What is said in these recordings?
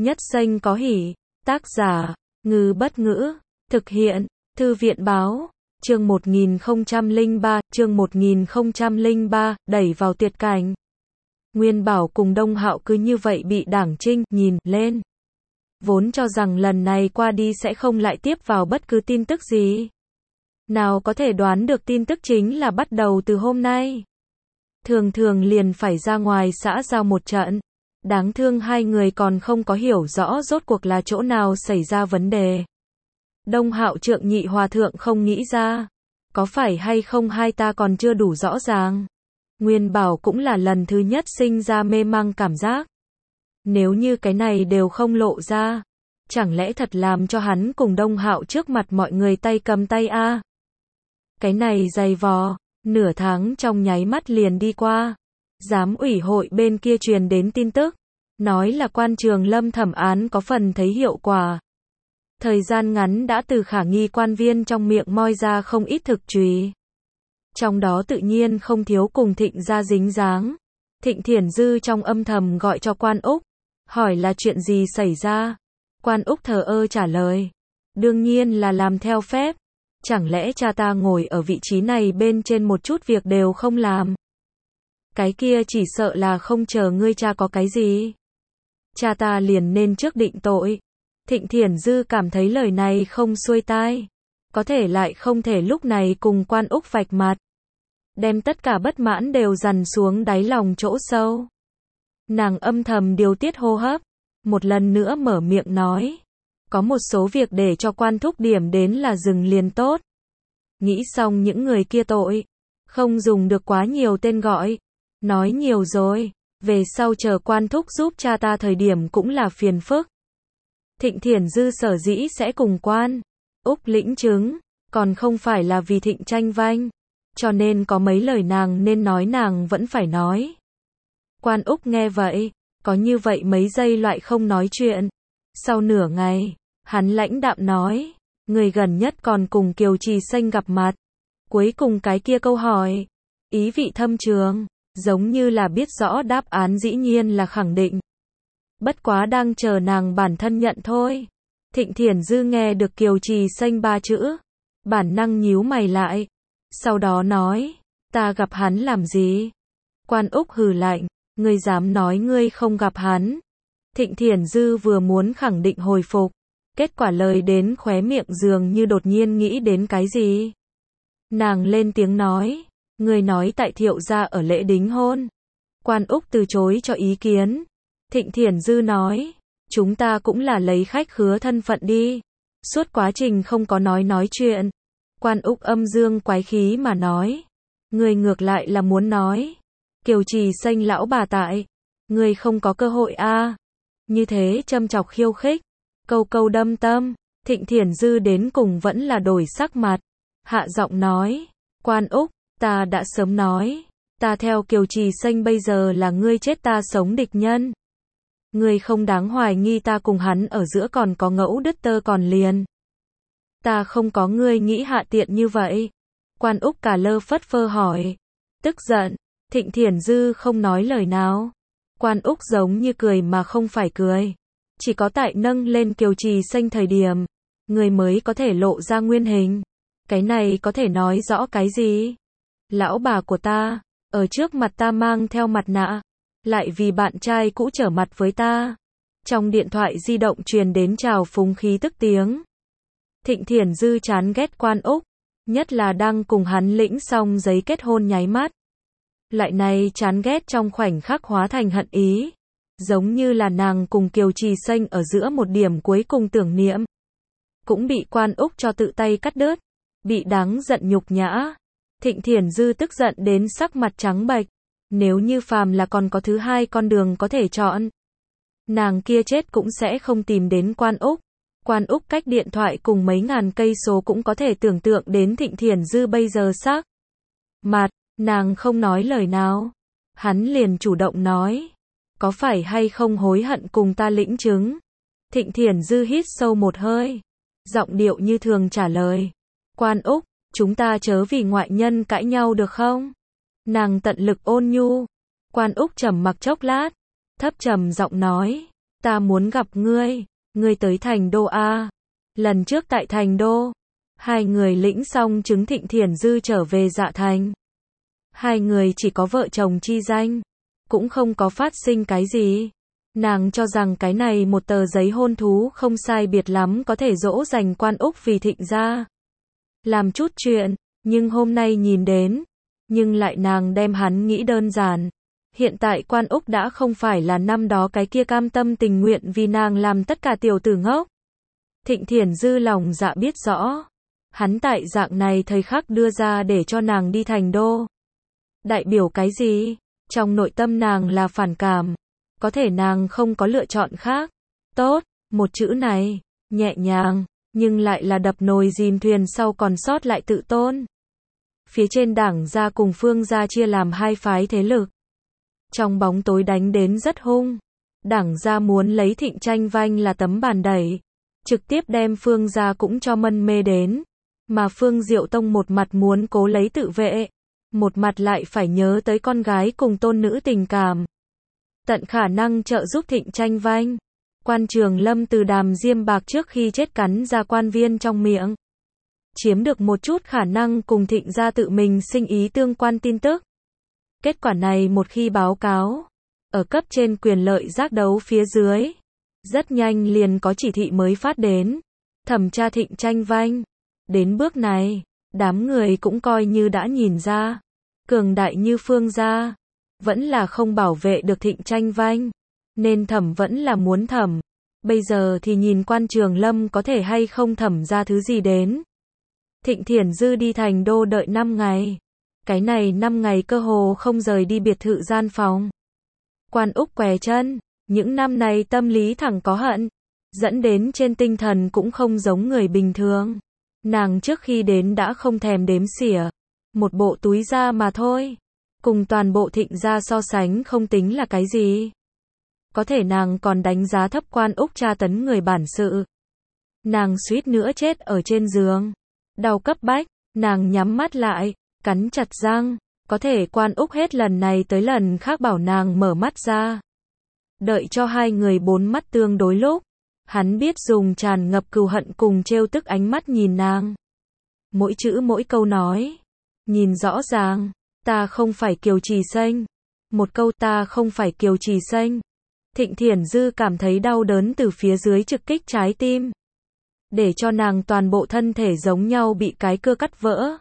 Nhất Xanh có hỉ. Tác giả, Ngư Bất Ngữ. Thực hiện, Thư viện Báo. Chương 1003, đẩy vào tuyệt cảnh. Nguyên Bảo cùng Đông Hạo cứ như vậy bị Đảng Trinh nhìn lên. Vốn cho rằng lần này qua đi sẽ không lại tiếp vào bất cứ tin tức gì. Nào có thể đoán được tin tức chính là bắt đầu từ hôm nay. Thường thường liền phải ra ngoài xã giao một trận. Đáng thương hai người còn không có hiểu rõ rốt cuộc là chỗ nào xảy ra vấn đề. Đông Hạo Trượng Nhị Hòa Thượng không nghĩ ra. Có phải hay không hai ta còn chưa đủ rõ ràng. Nguyên Bảo cũng là lần thứ nhất sinh ra mê mang cảm giác. Nếu như cái này đều không lộ ra, chẳng lẽ thật làm cho hắn cùng Đông Hạo trước mặt mọi người tay cầm tay a? Cái này dày vò, nửa tháng trong nháy mắt liền đi qua. Giám ủy hội bên kia truyền đến tin tức, nói là quan trường Lâm thẩm án có phần thấy hiệu quả. Thời gian ngắn đã từ khả nghi quan viên trong miệng moi ra không ít thực trùy. Trong đó tự nhiên không thiếu cùng Thịnh gia dính dáng. Thịnh Thiển Dư trong âm thầm gọi cho Quan Úc, hỏi là chuyện gì xảy ra. Quan Úc thờ ơ trả lời, đương nhiên là làm theo phép. Chẳng lẽ cha ta ngồi ở vị trí này bên trên một chút việc đều không làm? Cái kia chỉ sợ là không chờ ngươi cha có cái gì. Cha ta liền nên trước định tội. Thịnh Thiển Dư cảm thấy lời này không xuôi tai. Có thể lại không thể lúc này cùng Quan Úc vạch mặt. Đem tất cả bất mãn đều dằn xuống đáy lòng chỗ sâu. Nàng âm thầm điều tiết hô hấp. Một lần nữa mở miệng nói. Có một số việc để cho Quan thúc điểm đến là dừng liền tốt. Nghĩ xong những người kia tội. Không dùng được quá nhiều tên gọi. Nói nhiều rồi. Về sau chờ Quan thúc giúp cha ta thời điểm cũng là phiền phức. Thịnh Thiển Dư sở dĩ sẽ cùng Quan Úc lĩnh chứng, còn không phải là vì Thịnh tranh vanh. Cho nên có mấy lời nàng nên nói nàng vẫn phải nói. Quan Úc nghe vậy, có như vậy mấy giây loại không nói chuyện. Sau nửa ngày, hắn lãnh đạm nói, người gần nhất còn cùng Kiều Trì Xanh gặp mặt. Cuối cùng cái kia câu hỏi, ý vị thâm trường, giống như là biết rõ đáp án dĩ nhiên là khẳng định. Bất quá đang chờ nàng bản thân nhận thôi. Thịnh Thiển Dư nghe được Kiều Trì Xanh ba chữ, bản năng nhíu mày lại. Sau đó nói, ta gặp hắn làm gì? Quan Úc hừ lạnh, ngươi dám nói ngươi không gặp hắn. Thịnh Thiển Dư vừa muốn khẳng định hồi phục, kết quả lời đến khóe miệng dường như đột nhiên nghĩ đến cái gì. Nàng lên tiếng nói, ngươi nói tại Thiệu gia ở lễ đính hôn. Quan Úc từ chối cho ý kiến. Thịnh Thiển Dư nói, chúng ta cũng là lấy khách khứa thân phận đi. Suốt quá trình không có nói chuyện. Quan Úc âm dương quái khí mà nói, người ngược lại là muốn nói. Kiều Trì Xanh lão bà tại, người không có cơ hội a. Như thế châm chọc khiêu khích, câu câu đâm tâm. Thịnh Thiển Dư đến cùng vẫn là đổi sắc mặt, hạ giọng nói, Quan Úc, ta đã sớm nói, ta theo Kiều Trì Xanh bây giờ là ngươi chết ta sống địch nhân. Ngươi không đáng hoài nghi ta cùng hắn ở giữa còn có ngẫu đứt tơ còn liền. Ta không có ngươi nghĩ hạ tiện như vậy. Quan Úc cả lơ phất phơ hỏi. Tức giận, Thịnh Thiển Dư không nói lời nào. Quan Úc giống như cười mà không phải cười. Chỉ có tại nâng lên Kiều Trì Xanh thời điểm, người mới có thể lộ ra nguyên hình. Cái này có thể nói rõ cái gì? Lão bà của ta, ở trước mặt ta mang theo mặt nạ, lại vì bạn trai cũ trở mặt với ta. Trong điện thoại di động truyền đến trào phúng khí tức tiếng. Thịnh Thiển Dư chán ghét Quan Úc, nhất là đang cùng hắn lĩnh xong giấy kết hôn nháy mắt. Lại này chán ghét trong khoảnh khắc hóa thành hận ý. Giống như là nàng cùng Kiều Trì Xanh ở giữa một điểm cuối cùng tưởng niệm. Cũng bị Quan Úc cho tự tay cắt đứt. Bị đáng giận nhục nhã. Thịnh Thiển Dư tức giận đến sắc mặt trắng bệch. Nếu như phàm là còn có thứ hai con đường có thể chọn, nàng kia chết cũng sẽ không tìm đến Quan Úc. Quan Úc cách điện thoại cùng mấy ngàn cây số cũng có thể tưởng tượng đến Thịnh Thiển Dư bây giờ sắc mặt, nàng không nói lời nào. Hắn liền chủ động nói, có phải hay không hối hận cùng ta lĩnh chứng? Thịnh Thiển Dư hít sâu một hơi, giọng điệu như thường trả lời, Quan Úc, chúng ta chớ vì ngoại nhân cãi nhau được không? Nàng tận lực ôn nhu. Quan Úc trầm mặc chốc lát, thấp trầm giọng nói, Ta muốn gặp ngươi. Ngươi tới Thành Đô a? Lần trước tại Thành Đô, hai người lĩnh xong chứng Thịnh Thiển Dư trở về Dạ Thành. Hai người chỉ có vợ chồng chi danh, cũng không có phát sinh cái gì. Nàng cho rằng cái này một tờ giấy hôn thú không sai biệt lắm có thể dỗ dành Quan Úc vì Thịnh gia làm chút chuyện, nhưng hôm nay nhìn đến, nhưng lại nàng đem hắn nghĩ đơn giản. Hiện tại Quan Úc đã không phải là năm đó cái kia cam tâm tình nguyện vì nàng làm tất cả tiểu tử ngốc. Thịnh Thiển Dư lòng dạ biết rõ, hắn tại dạng này thời khắc đưa ra để cho nàng đi Thành Đô. Đại biểu cái gì? Trong nội tâm nàng là phản cảm, có thể nàng không có lựa chọn khác. Tốt, một chữ này, nhẹ nhàng, nhưng lại là đập nồi dìm thuyền sau còn sót lại tự tôn. Phía trên Đảng gia cùng Phương gia chia làm hai phái thế lực. Trong bóng tối đánh đến rất hung. Đảng gia muốn lấy Thịnh Tranh Vanh là tấm bàn đẩy, trực tiếp đem Phương gia cũng cho mân mê đến. Mà Phương Diệu Tông một mặt muốn cố lấy tự vệ, một mặt lại phải nhớ tới con gái cùng tôn nữ tình cảm. Tận khả năng trợ giúp Thịnh Tranh Vanh. Quan Trường Lâm từ đàm diêm bạc trước khi chết cắn ra quan viên trong miệng, chiếm được một chút khả năng cùng Thịnh gia tự mình sinh ý tương quan tin tức. Kết quả này một khi báo cáo, ở cấp trên quyền lợi giác đấu phía dưới, rất nhanh liền có chỉ thị mới phát đến, thẩm tra Thịnh Tranh Vanh. Đến bước này, đám người cũng coi như đã nhìn ra, cường đại như Phương gia, vẫn là không bảo vệ được Thịnh Tranh Vanh, nên thẩm vẫn là muốn thẩm. Bây giờ thì nhìn Quan Trường Lâm có thể hay không thẩm ra thứ gì đến. Thịnh Thiển Dư đi Thành Đô đợi 5 ngày. Cái này 5 ngày cơ hồ không rời đi biệt thự gian phòng. Quan Úc què chân, những năm này tâm lý thẳng có hận, dẫn đến trên tinh thần cũng không giống người bình thường. Nàng trước khi đến đã không thèm đếm xỉa, một bộ túi da mà thôi, cùng toàn bộ Thịnh gia so sánh không tính là cái gì. Có thể nàng còn đánh giá thấp Quan Úc tra tấn người bản sự. Nàng suýt nữa chết ở trên giường, đau cấp bách, nàng nhắm mắt lại, cắn chặt răng, có thể Quan Úc hết lần này tới lần khác bảo nàng mở mắt ra. Đợi cho hai người bốn mắt tương đối lúc, hắn biết dùng tràn ngập cừu hận cùng trêu tức ánh mắt nhìn nàng. Mỗi chữ mỗi câu nói, nhìn rõ ràng, ta không phải Kiều Trì Xanh. Một câu ta không phải Kiều Trì Xanh. Thịnh Thiển Dư cảm thấy đau đớn từ phía dưới trực kích trái tim, để cho nàng toàn bộ thân thể giống nhau bị cái cưa cắt vỡ.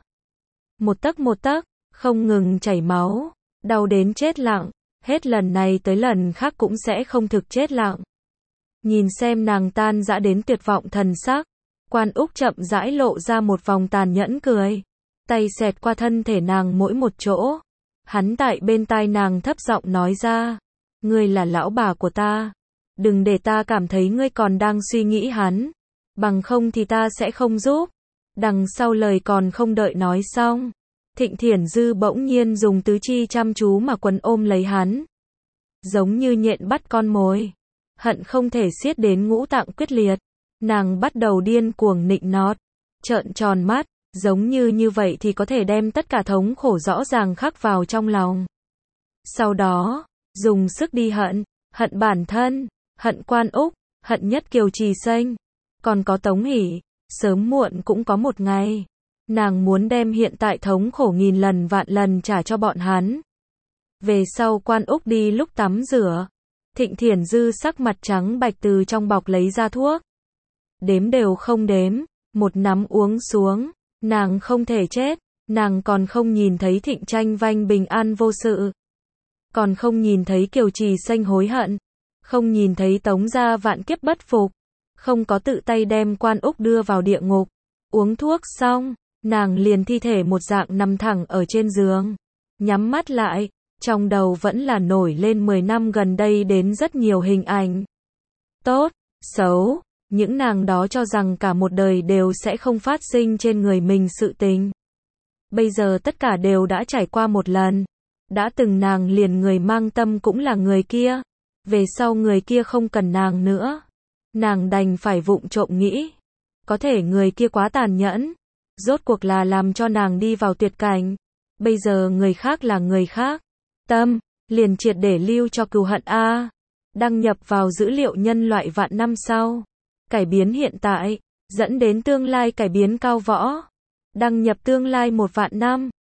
Một tấc, không ngừng chảy máu, đau đến chết lặng, hết lần này tới lần khác cũng sẽ không thực chết lặng. Nhìn xem nàng tan rã đến tuyệt vọng thần sắc, Quan Úc chậm rãi lộ ra một vòng tàn nhẫn cười, tay xẹt qua thân thể nàng mỗi một chỗ. Hắn tại bên tai nàng thấp giọng nói ra, ngươi là lão bà của ta, đừng để ta cảm thấy ngươi còn đang suy nghĩ hắn, bằng không thì ta sẽ không giúp. Đằng sau lời còn không đợi nói xong, Thịnh Thiển Dư bỗng nhiên dùng tứ chi chăm chú mà quấn ôm lấy hắn, giống như nhện bắt con mồi, hận không thể siết đến ngũ tạng quyết liệt. Nàng bắt đầu điên cuồng nịnh nót, trợn tròn mắt, giống như vậy thì có thể đem tất cả thống khổ rõ ràng khắc vào trong lòng. Sau đó, dùng sức đi hận, hận bản thân, hận Quan Úc, hận nhất Kiều Trì Xanh, còn có Tống Hỷ, sớm muộn cũng có một ngày. Nàng muốn đem hiện tại thống khổ nghìn lần vạn lần trả cho bọn hắn. Về sau Quan Úc đi lúc tắm rửa, Thịnh Thiển Dư sắc mặt trắng bạch từ trong bọc lấy ra thuốc. Đếm đều không đếm, một nắm uống xuống, nàng không thể chết, nàng còn không nhìn thấy Thịnh Tranh Vanh bình an vô sự. Còn không nhìn thấy Kiều Trì Xanh hối hận, không nhìn thấy Tống gia vạn kiếp bất phục, không có tự tay đem Quan Úc đưa vào địa ngục. Uống thuốc xong, nàng liền thi thể một dạng nằm thẳng ở trên giường, nhắm mắt lại, trong đầu vẫn là nổi lên 10 năm gần đây đến rất nhiều hình ảnh. Tốt, xấu, những nàng đó cho rằng cả một đời đều sẽ không phát sinh trên người mình sự tình. Bây giờ tất cả đều đã trải qua một lần. Đã từng nàng liền người mang tâm cũng là người kia. Về sau người kia không cần nàng nữa. Nàng đành phải vụng trộm nghĩ. Có thể người kia quá tàn nhẫn. Rốt cuộc là làm cho nàng đi vào tuyệt cảnh. Bây giờ người khác là người khác. Tâm, liền triệt để lưu cho cừu hận a. Đăng nhập vào dữ liệu nhân loại vạn năm sau. Cải biến hiện tại, dẫn đến tương lai cải biến cao võ. Đăng nhập tương lai 1 vạn năm.